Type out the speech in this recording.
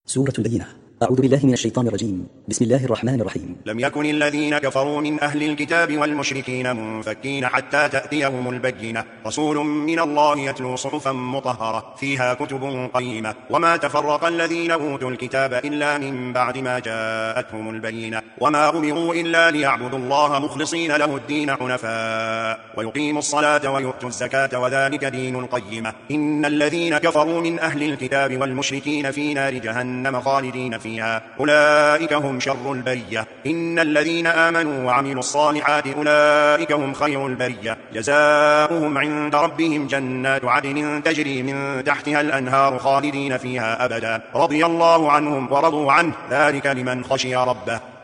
سورة البينة. أعوذ بالله من الشيطان الرجيم. بسم الله الرحمن الرحيم. لم يكن الذين كفروا من أهل الكتاب والمشركين منفكين حتى تأتيهم البينة، رسول من الله يتلو صحفا مطهرة فيها كتب قيمة، وما تفرق الذين أوتوا الكتاب إلا من بعد ما جاءتهم البينة، وما أمروا إلا ليعبدوا الله مخلصين له الدين حنفاء ويقيموا الصلاة ويؤتوا الزكاة وذلك دين القيمة. إن الذين كفروا من أهل الكتاب والمشركين في نار جهنم خالدين فيها أولئك هم شر البرية. إن الذين آمنوا وعملوا الصالحات أولئك هم خير البرية، جزاؤهم عند ربهم جنات عدن تجري من تحتها الأنهار خالدين فيها أبدا، رضي الله عنهم ورضوا عنه، ذلك لمن خشي ربه.